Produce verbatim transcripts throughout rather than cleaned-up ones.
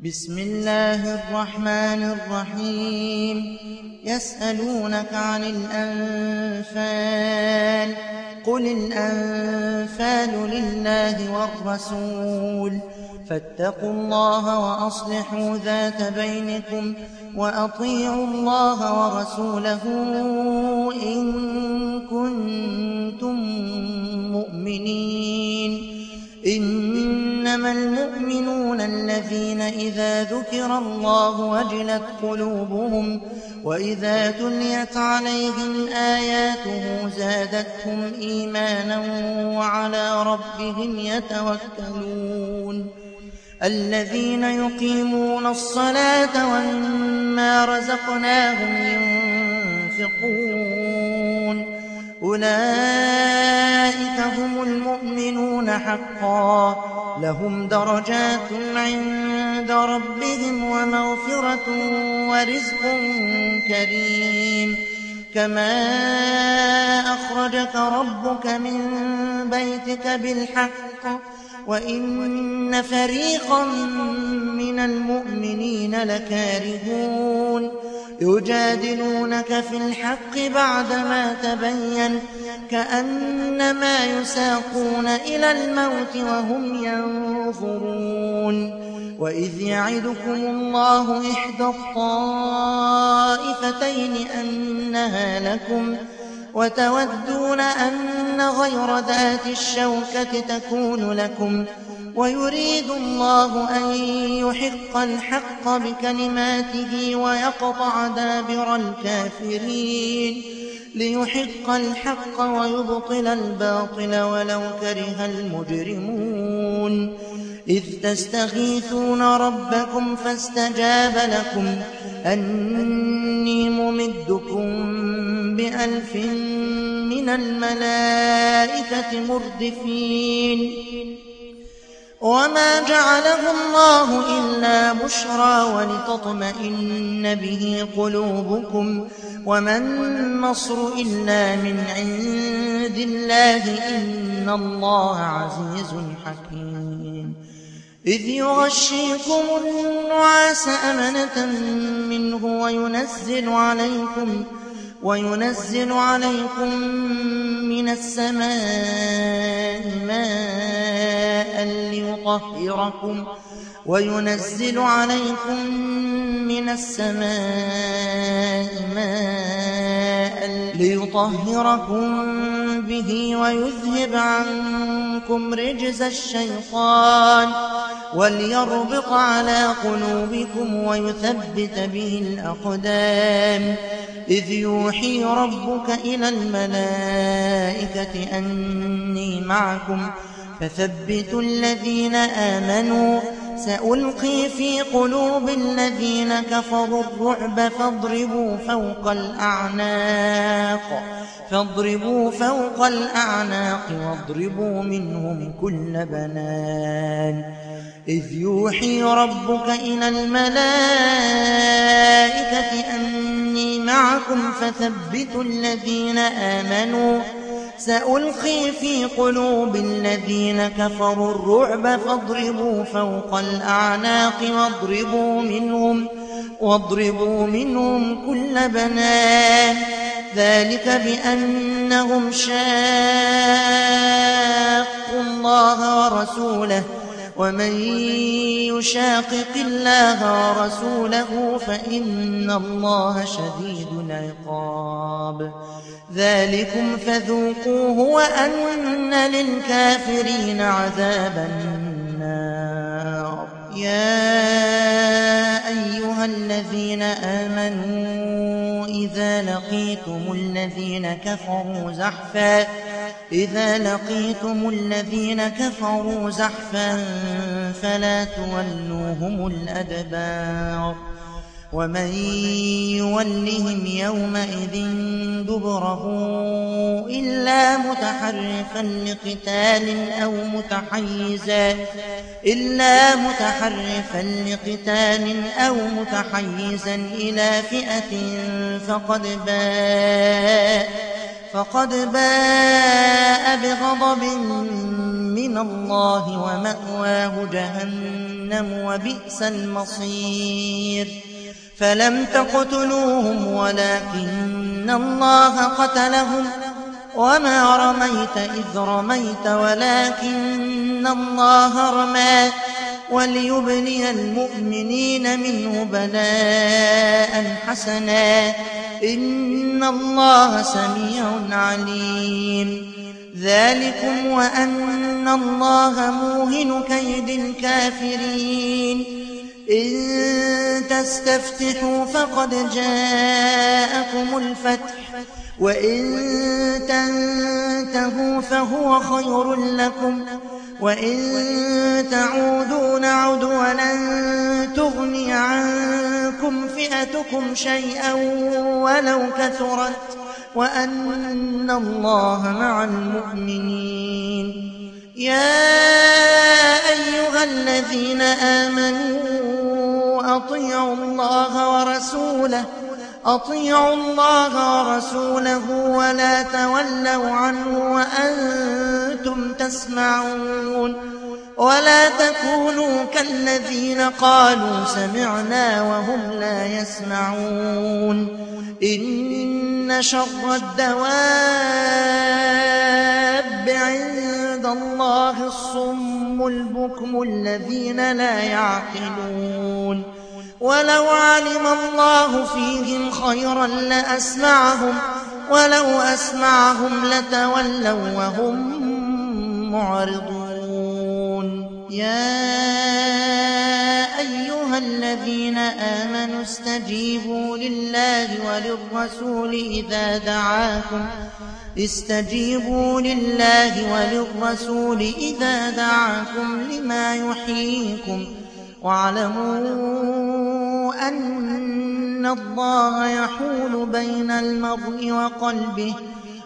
بسم الله الرحمن الرحيم يسألونك عن الأنفال قل الأنفال لله والرسول فاتقوا الله وأصلحوا ذات بينكم وأطيعوا الله ورسوله إن كنتم مؤمنين إنما المؤمنون الذين إذا ذكر الله وجلت قلوبهم وإذا تليت عليهم آياته زادتهم إيمانا وعلى ربهم يتوكلون الذين يقيمون الصلاة ومما رزقناهم ينفقون أولئك هم المؤمنون حقا لهم درجات عند ربهم ومغفرة ورزق كريم كما أخرجك ربك من بيتك بالحق وإن فريقا من المؤمنين لكارهون يجادلونك في الحق بعدما تبين كأنما يساقون إلى الموت وهم ينظرون وإذ يعدكم الله إحدى الطائفتين أنها لكم وتودون أن غير ذات الشوكة تكون لكم ويريد الله أن يحق الحق بكلماته ويقطع دابر الكافرين ليحق الحق ويبطل الباطل ولو كره المجرمون إذ تستغيثون ربكم فاستجاب لكم أني ممدكم بألف من الملائكة مردفين وما جعله الله إلا بشرى ولتطمئن به قلوبكم وما النصر إلا من عند الله إن الله عزيز حكيم إذ يغشيكم النعاس أمنة منه وينزل عليكم وينزل عليكم من السماء ماء ليطهركم وينزل عليكم من السماء ماء ليطهركم به ويذهب عنكم رجز الشيطان وليربط على قلوبكم ويثبت به الأقدام إذ يوحي ربك إلى الملائكة أني معكم فثبتوا الذين آمنوا سألقي في قلوب الذين كفروا الرعب فاضربوا فوق الأعناق فاضربوا فوق الأعناق واضربوا منهم كل بنان إذ يوحي ربك إلى الملائكة أني معكم فثبتوا الذين آمنوا سألقي في قلوب الذين كفروا الرعب فاضربوا فوق الأعناق واضربوا منهم واضربوا منهم كل بنان ذلك بأنهم شاقوا الله ورسوله ومن يشاقق الله ورسوله فإن الله شديد العقاب ذلكم فذوقوه وأن للكافرين عذاب النار يا أيها الذين آمنوا إذا لقيتم الذين كفروا زحفا إذا لقيتم الذين كفروا زحفا فلا تولوهم الأدبار ومن يولهم يومئذ دبره إلا متحرفا لقتال أو متحيزا إلا متحرفا لقتال أو متحيزا إلى فئة فقد باء فقد باء بغضب من الله ومأواه جهنم جهنم وبئس المصير فلم تقتلوهم ولكن الله قتلهم وما رميت إذ رميت ولكن الله رمى وليبلي المؤمنين منه بلاء حسنا إن الله سميع عليم ذلكم وأن الله موهن كيد الكافرين إن تستفتحوا فقد جاءكم الفتح وإن تنتهوا فهو خير لكم وإن تعودوا نعد ولن تغني عنكم فئتكم شيئا ولو كثرت وأن الله مع المؤمنين يا أيها الذين آمنوا أطيعوا الله ورسوله أطيعوا الله ورسوله ولا تولوا عنه وأنتم تسمعون ولا تكونوا كالذين قالوا سمعنا وهم لا يسمعون إن شر الدواب عند الله الصم البكم الذين لا يعقلون ولو علم الله فيهم خيرا لأسمعهم ولو أسمعهم لتولوا وهم معرضون يا أيها الذين آمنوا استجيبوا لله وللرسول إذا دعاكم استجيبوا لله وللرسول إذا دعاكم لما يحييكم واعلموا أن الله يحول بين المرء وقلبه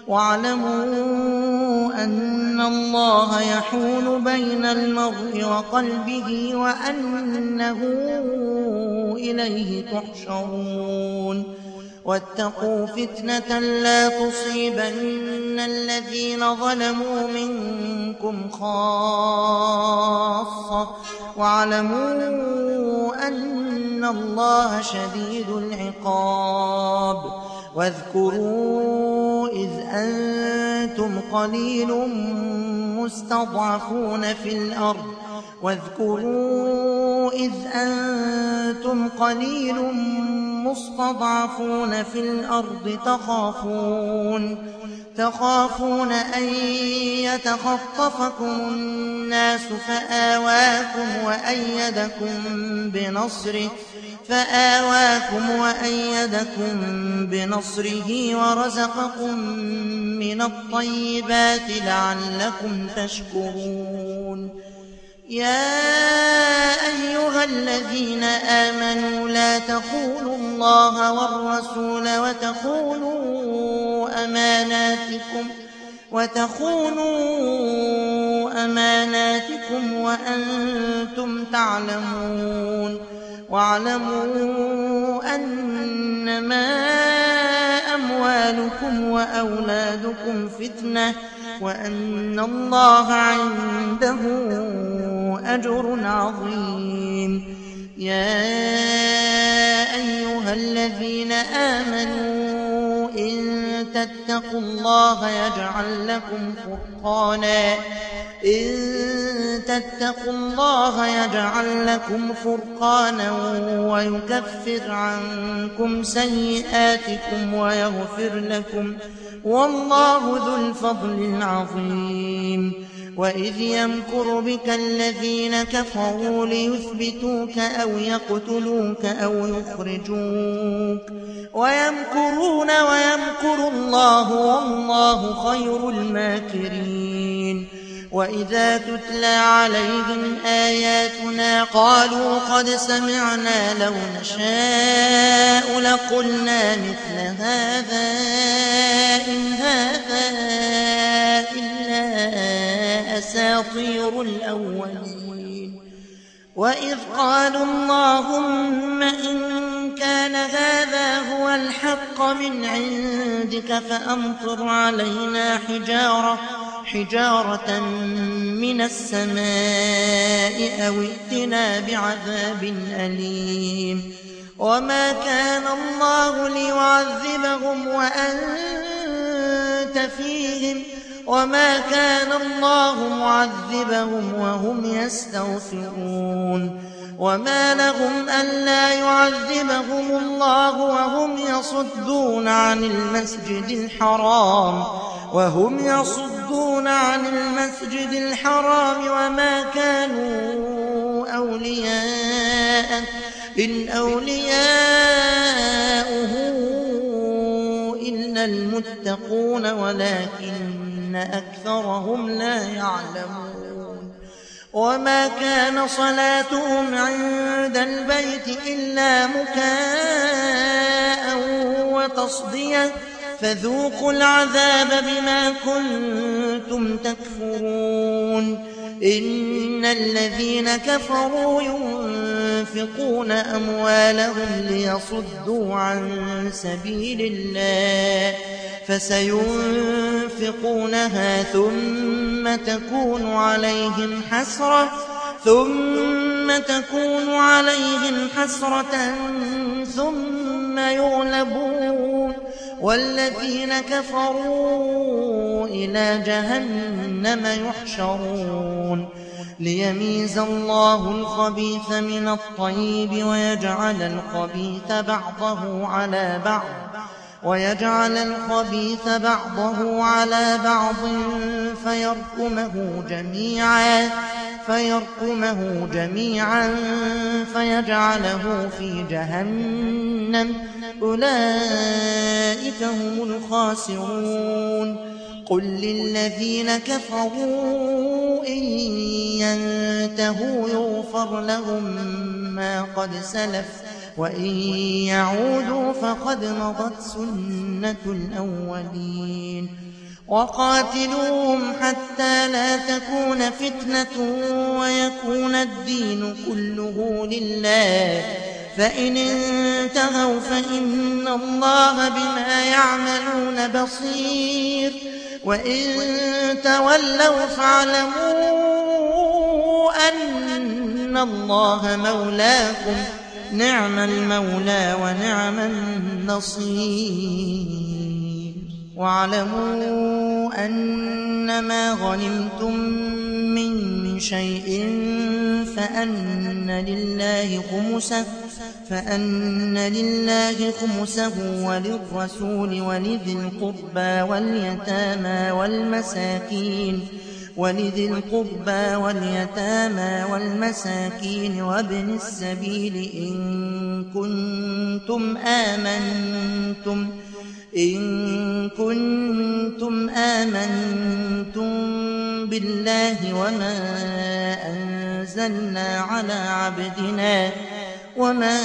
واعلموا أن الله يحول بين المرء وقلبه وأنه إليه تحشرون واتقوا فتنة لا تصيبن الذين ظلموا منكم خاصة واعلموا أن الله شديد العقاب واذكروا إذ أنتم قليل مستضعفون في الأرض واذكروا إذ أنتم قليل مستضعفون في الأرض تخافون تخافون أن يتخطفكم الناس فآواكم وأيدكم بنصره فآواكم وأيدكم بنصره ورزقكم من الطيبات لعلكم تشكرون يا أيها الذين آمنوا لا تخونوا الله والرسول وتخونوا أماناتكم وتخونوا أماناتكم وأنتم تعلمون واعلموا أنما أموالكم وأولادكم فتنة وأن الله عنده أجر عظيم يا أيها الذين آمنوا إن تتقوا الله يجعل لكم فرقانا إن تتقوا الله يجعل لكم فرقانا ويكفر عنكم سيئاتكم ويغفر لكم والله ذو الفضل العظيم وإذ يمكر بك الذين كفروا ليثبتوك أو يقتلوك أو يخرجوك ويمكرون ويمكر الله والله خير الماكرين وإذا تتلى عليهم آياتنا قالوا قد سمعنا لو نشاء لقلنا مثل هذا إن هذا إلا أساطير الأولين وإذ قالوا اللهم إن كان هذا هو الحق من عندك فأمطر علينا حجارة حجارة من السماء أو ائتنا بعذاب أليم وما كان الله ليعذبهم وأنت فيهم وما كان الله معذبهم وهم يستغفرون وما لهم ألا يعذبهم الله وهم يصدون عن المسجد الحرام وهم يصدون عن المسجد الحرام وما كانوا أولياءه إن أولياؤه إلا المتقون ولكن أكثرهم لا يعلمون وما كان صلاتهم عند البيت إلا مكاء وتصدية فذوقوا العذاب بما كنتم تكفرون إن الذين كفروا ينفقون أموالهم ليصدوا عن سبيل الله فسينفقونها ثم تكون عليهم حسرة ثم تكون عليهم حسرة ثم يغلبون والذين كفروا إلى جهنم يحشرون ليميز الله الخبيث من الطيب ويجعل الخبيث بعضه على بعض ويجعل الخبيث بعضه على بعض فيركمه جميعا فيركمه جميعا فيجعله في جهنم أولئك هم الخاسرون قل للذين كفروا إن ينتهوا يغفر لهم ما قد سلف وإن يعودوا فقد مضت سنة الأولين وقاتلوهم حتى لا تكون فتنة ويكون الدين كله لله فإن انتهوا فإن الله بما يعملون بصير وإن تولوا فاعلموا أن الله مولاكم نعم المولى ونعم النصير واعلموا أنما غنمتم من شيء فأن لله خمسه فأن لله خمسه وللرسول ولذي القربى واليتامى والمساكين ولذي القربى واليتامى والمساكين وابن السبيل إن كنتم آمنتم إن كنتم آمنتم بالله وما أنزلنا على عبدنا وما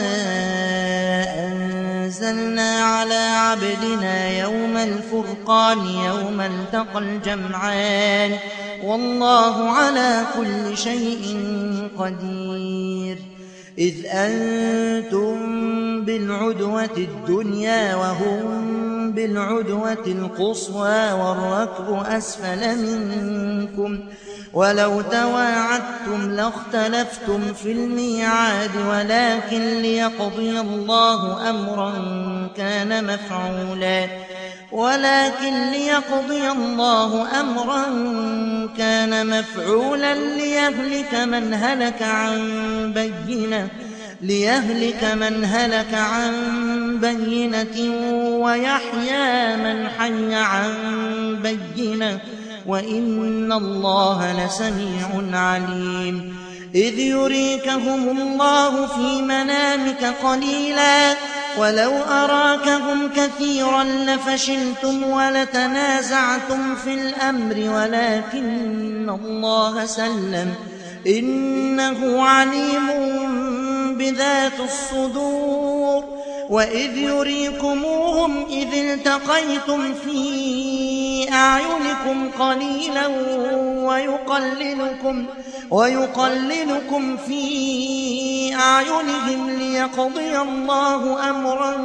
أنزلنا على عبدنا يوم الفرقان يوم التقى الجمعان والله على كل شيء قدير إذ أنتم بالعدوة الدنيا وهم بالعدوة القصوى والركب أسفل منكم ولو تواعدتم لاختلفتم في الميعاد ولكن ليقضي الله أمرا كان مفعولا ولكن ليقضي الله أمرا كان مفعولا ليهلك من هلك عن بينة ليهلك من هلك عن بينة ويحيى من حي عن بينة وإن الله لسميع عليم إذ يريكهم الله في منامك قليلا ولو أراكهم كثيرا لفشلتم ولتنازعتم في الأمر ولكن الله سلم إنه عليم بذات الصدور وإذ يريكموهم إذ التقيتم في أعينكم قليلا ويقللكم, ويقللكم في أعينهم ليقضي الله أمرا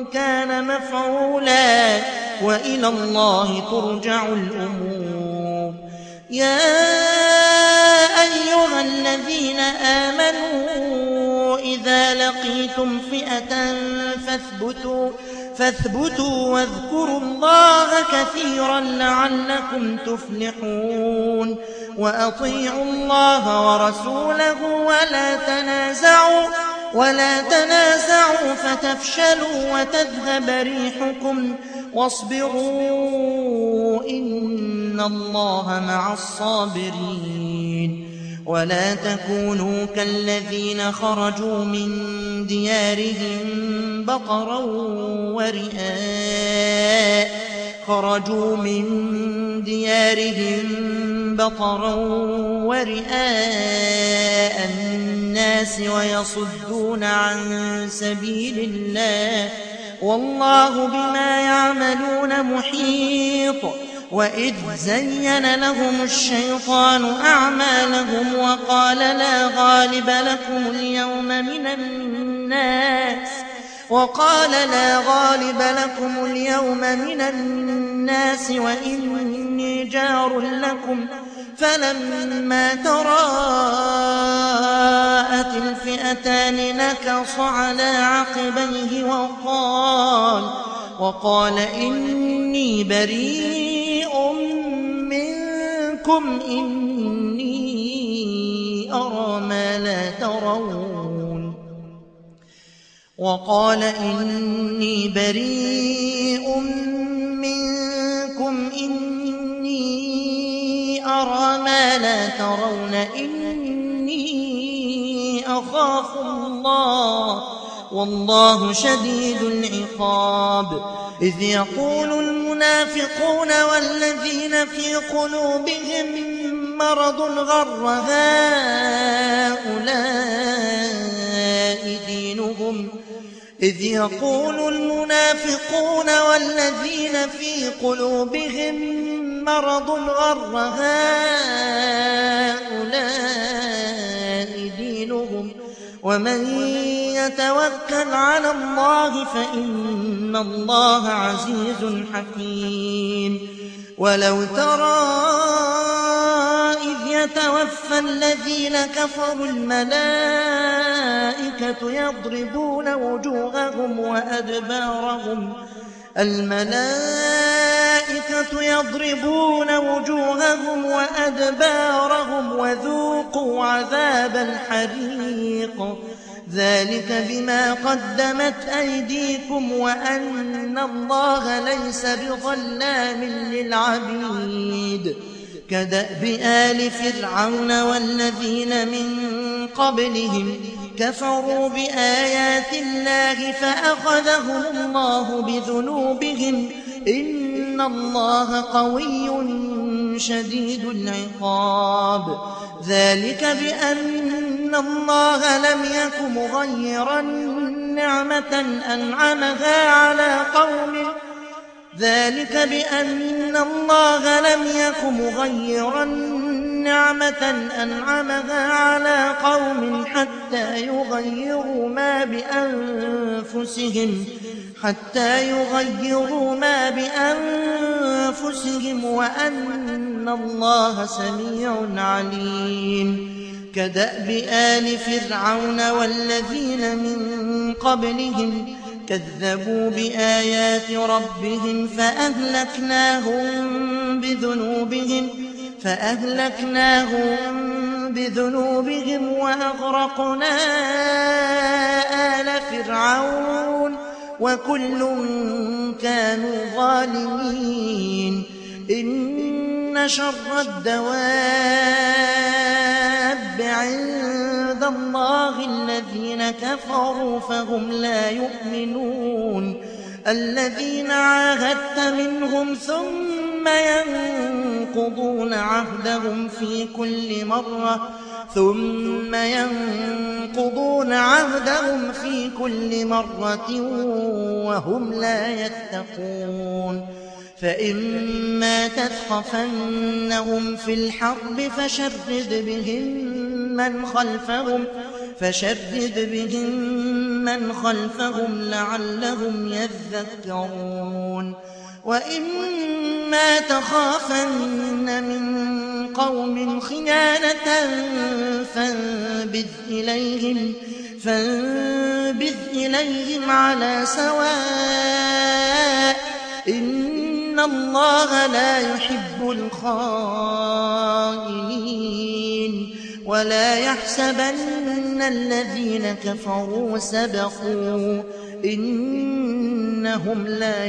كان مفعولا وإلى الله ترجع الأمور يا أيها الذين آمنوا إذا لقيتم فئة فاثبتوا فاثبتوا واذكروا الله كثيرا لعلكم تفلحون وأطيعوا الله ورسوله ولا تنازعوا ولا تنازعوا فتفشلوا وتذهب ريحكم واصبروا إن الله مع الصابرين ولا تكونوا كالذين خرجوا من ديارهم بطرا ورئاء خرجوا من ديارهم بطرا ورئاء الناس ويصدون عن سبيل الله والله بما يعملون محيط وإذ زين لهم الشيطان أعمالهم وقال لا غالب لكم اليوم من الناس وقال لا غالب لكم اليوم من الناس وإني جار لكم فلما تراءت الفئتان نكص على عقبيه وقال وقال إني بريء منكم إني أرى ما لا ترون وقال إني بريء منكم إني أرى ما لا ترون إني أخاف الله والله شديد العقاب إذ يقول المنافقون والذين في قلوبهم مرض غر هؤلاء دينهم إذ يقول المنافقون والذين في قلوبهم مرض غر هؤلاء دينهم ومن يتوكل على الله فإن الله عزيز حكيم ولو ترى إذ يتوفى الذين كفروا الملائكة يضربون وجوههم وأدبارهم الملائكة يضربون وجوههم وأدبارهم وذوقوا عذاب الحريق ذلك بما قدمت أيديكم وأن الله ليس بظلام للعبيد كدأب آل فرعون والذين من قبلهم كفروا بآيات الله فأخذهم الله بذنوبهم إن الله قوي شديد العقاب ذلك بأن الله لم يك مغيرا نعمة أنعمها على قوم ذلك بأن الله لم يك مغيرا نعمة أنعمها على قوم حتى يغيروا ما بأنفسهم حتى يغيروا ما بأنفسهم وأن الله سميع عليم كدأب آل فرعون والذين من قبلهم كذبوا بآيات ربهم فأهلكناهم بذنوبهم فأهلكناهم بذنوبهم وأغرقنا آل فرعون وكل كانوا ظالمين إن شر الدواب عند الله الذين كفروا فهم لا يؤمنون الذين عاهدت منهم ثم ينقضون عهدهم في كل مرة ثم ينقضون عهدهم في كل مرة وهم لا يتقون فإما تثقفنهم في الحرب فشرد بهم من خلفهم فشرد بهم من خلفهم لعلهم يذكرون وإما تخافن من قوم خيانة فانبذ إليهم, فانبذ إليهم على سواء إن الله لا يحب الخائنين. ولا يحسبن الذين كفروا سبقوا إنهم لا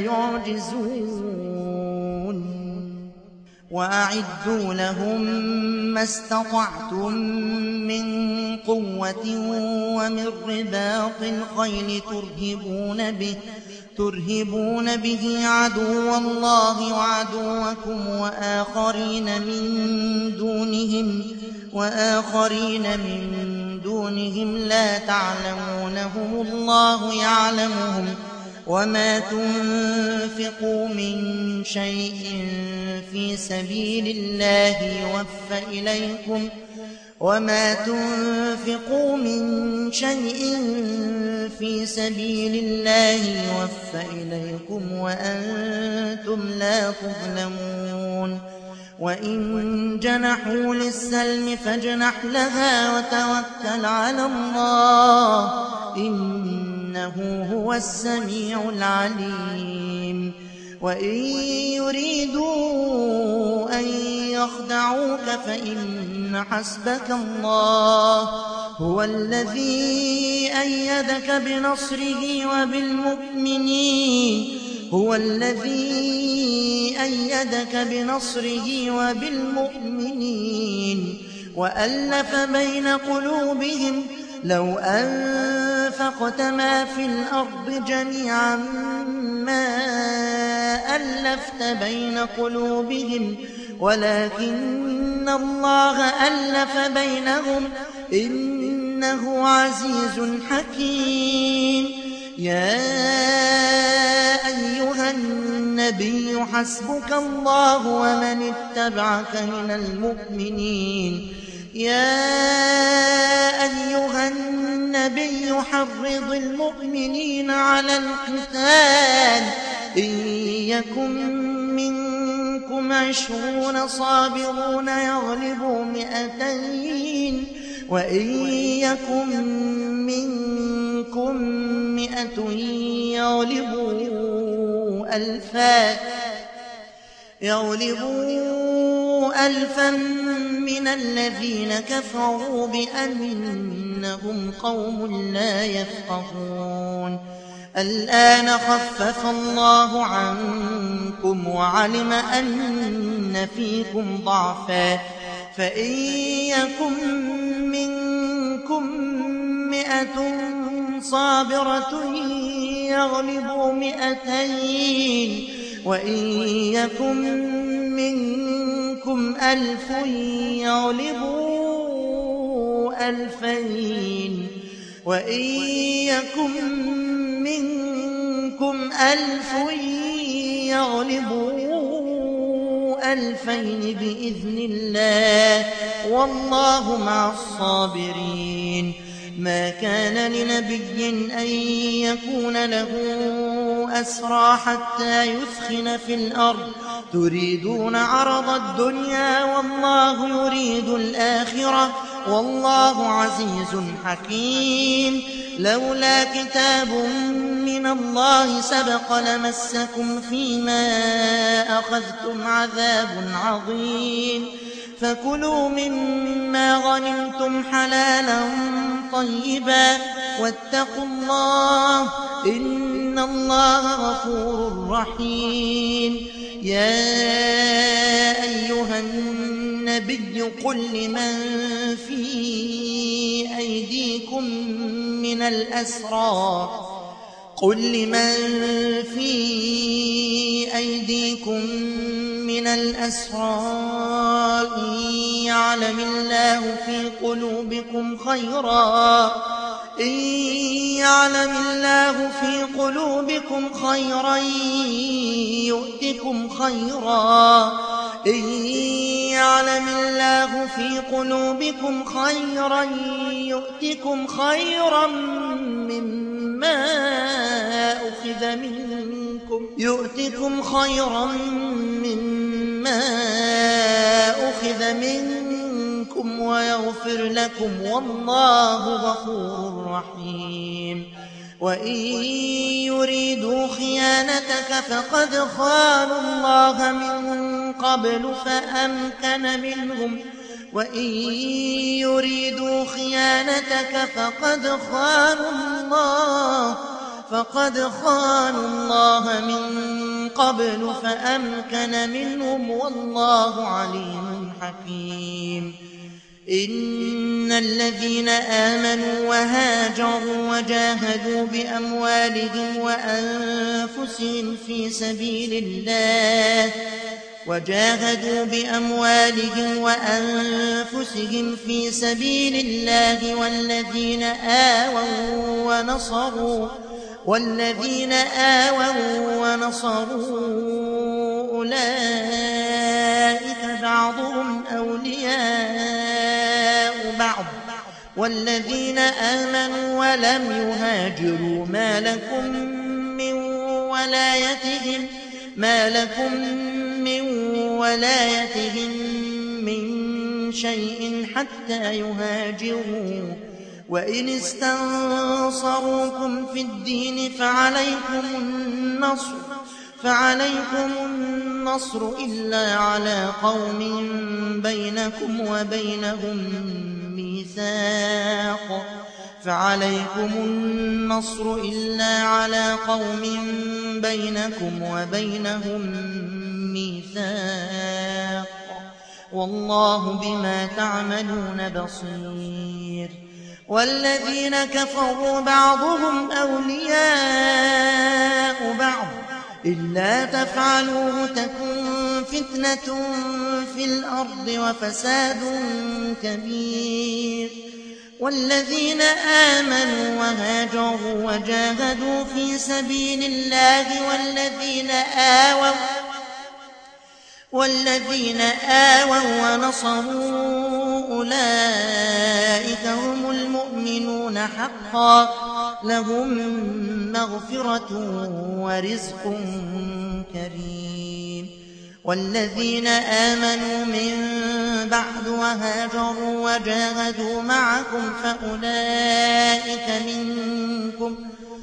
يعجزون. وأعدوا لهم ما استطعتم من قوة ومن رباط الخيل ترهبون به ترهبون به عدو الله وعدوكم وآخرين من دونهم وآخرين من دونهم لا تعلمونهم الله يعلمهم. وما تنفقوا من شيء في سبيل الله يوفى إليكم وما تنفقوا من شيء في سبيل الله يوفى إليكم وأنتم لا تظلمون. وإن جنحوا للسلم فاجنح لها وتوكل على الله إنه هو السميع العليم. وإن يريدوا أن يخدعوك فإن حسبك الله هو الذي أيدك بنصره وبالمؤمنين هو الذي أيدك بنصره وبالمؤمنين وألف بين قلوبهم لو أنفقت ما في الأرض جميعا ما ألفت بين قلوبهم ولكن الله ألف بينهم إنه عزيز حكيم. يا أيها النبي حسبك الله ومن اتبعك من المؤمنين. يا أيها النبي حرض المؤمنين على القتال إن يكن منكم عشرون صابرون يغلبوا مئتين وإن يكن منكم مئة يغلبوا ألفا يغلبوا ألفا من الذين كفروا بأنهم قوم لا يفقهون. الآن خفف الله عنكم وعلم أن فيكم ضعفا فإن يكن منكم مئة صابرة يغلبوا مئتين وإن يكن منكم ألف يغلبوا ألفين وإن يكن منكم ألف يغلبوا ألفين بإذن الله والله مع الصابرين. ما كان لنبي أن يكون له أسرى حتى يثخن في الأرض تريدون عرض الدنيا والله يريد الآخرة والله عزيز حكيم. لولا كتاب من الله سبق لمسكم فيما أخذتم عذاب عظيم. فكلوا مما غنمتم حلالا طيبا واتقوا الله إن الله غفور رحيم. يا أيها النبي قل لمن في أيديكم من الأسرى قل لمن في أيديكم من الأسرى إن يعلم الله في قلوبكم خيرا إن يعلم الله في قلوبكم خيرا يؤتكم خيرا إن يعلم الله في قلوبكم خيرا يؤتكم خيرا مما أخذ منكم يؤتكم خيرا مما أخذ منكم ويغفر لكم والله غفور رحيم. وإن يريدوا خيانتك فقد خانوا الله من قبل فأمكن منهم وإن يريدوا خيانتك فقد خانوا الله فقد خانوا الله من قبل فأمكن منهم والله عليم حكيم. إن الذين آمنوا وهاجروا وجاهدوا بأموالهم وأنفسهم في سبيل الله وجاهدوا بأموالهم وأنفسهم في سبيل الله والذين آووا ونصروا والذين آووا ونصروا أولئك بعضهم أولياء بعض والذين آمنوا ولم يهاجروا ما لكم من ولايتهم ما لكم من ولايتهم من شيء حتى يهاجروا وإن استنصروكم في الدين فعليكم النصر فعليكم النصر إلا على قوم بينكم وبينهم ميثاق فعليكم النصر إلا على قوم بينكم وبينهم ميثاق والله بما تعملون بصير. والذين كفروا بعضهم أولياء بعض إلا تفعلوه تكن فتنة في الأرض وفساد كبير. والذين آمنوا وهاجروا وجاهدوا في سبيل الله والذين آووا والذين آووا ونصروا أولئك هم المؤمنون حقا لهم مغفرة ورزق كريم. والذين آمنوا من بعد وهاجروا وجاهدوا معكم فأولئك منكم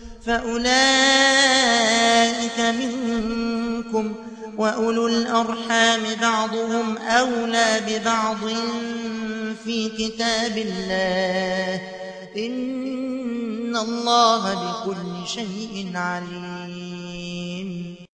فأولئك منكم وأولو الأرحام بعضهم أولى ببعض في كتاب الله إن الله بكل شيء عليم.